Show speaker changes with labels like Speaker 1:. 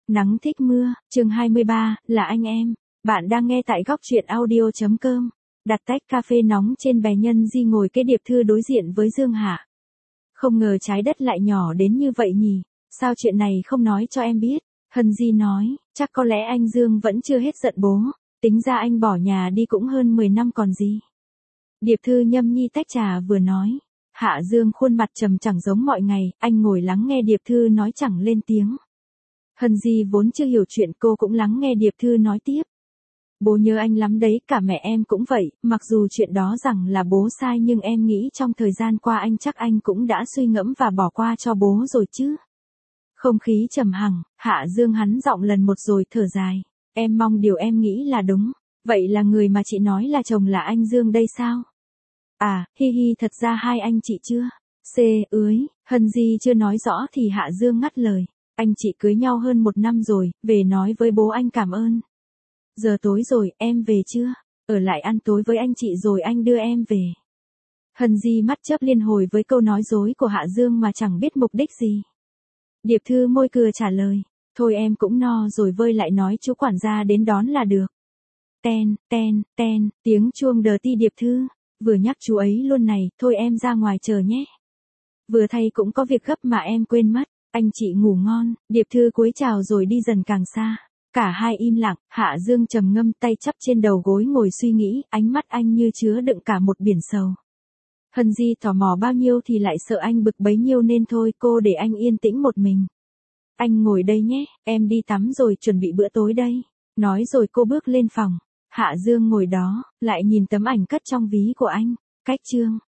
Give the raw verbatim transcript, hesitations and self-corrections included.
Speaker 1: Nắng thích mưa, chương hai mươi ba, là anh em. Bạn đang nghe tại góc truyện audio.com. Đặt tách cà phê nóng trên bè nhân di ngồi kế Điệp Thư đối diện với Dương Hạ. Không ngờ trái đất lại nhỏ đến như vậy nhỉ, sao chuyện này không nói cho em biết. Hân Di nói, chắc có lẽ anh Dương vẫn chưa hết giận bố, tính ra anh bỏ nhà đi cũng hơn mười năm còn gì. Điệp Thư nhâm nhi tách trà vừa nói. Hạ Dương khuôn mặt trầm chẳng giống mọi ngày, anh ngồi lắng nghe Điệp Thư nói chẳng lên tiếng. Hân Di vốn chưa hiểu chuyện, cô cũng lắng nghe Điệp Thư nói tiếp. Bố nhớ anh lắm đấy, cả mẹ em cũng vậy, mặc dù chuyện đó rằng là bố sai nhưng em nghĩ trong thời gian qua anh chắc anh cũng đã suy ngẫm và bỏ qua cho bố rồi chứ. Không khí trầm hằng, Hạ Dương hắn giọng lần một rồi thở dài. Em mong điều em nghĩ là đúng. Vậy là người mà chị nói là chồng là anh Dương đây sao? À, hi hi, thật ra hai anh chị chưa. C, ưới, Hân Di chưa nói rõ thì Hạ Dương ngắt lời. Anh chị cưới nhau hơn một năm rồi, về nói với bố anh cảm ơn. Giờ tối rồi, em về chưa? Ở lại ăn tối với anh chị rồi anh đưa em về. Hân Di mắt chớp liên hồi với câu nói dối của Hạ Dương mà chẳng biết mục đích gì. Điệp Thư môi cười trả lời. Thôi em cũng no rồi, vơi lại nói chú quản gia đến đón là được. Ten, ten, ten, tiếng chuông đờ ti. Điệp Thư. Vừa nhắc chú ấy luôn này, thôi em ra ngoài chờ nhé. Vừa thay cũng có việc gấp mà em quên mất. Anh chị ngủ ngon. Điệp Thư cúi chào rồi đi dần càng xa. Cả hai im lặng, Hạ Dương trầm ngâm tay chắp trên đầu gối ngồi suy nghĩ, ánh mắt anh như chứa đựng cả một biển sầu. Hân Di tò mò bao nhiêu thì lại sợ anh bực bấy nhiêu nên thôi cô để anh yên tĩnh một mình. Anh ngồi đây nhé, em đi tắm rồi chuẩn bị bữa tối đây. Nói rồi cô bước lên phòng. Hạ Dương ngồi đó, lại nhìn tấm ảnh cất trong ví của anh. Cách chương.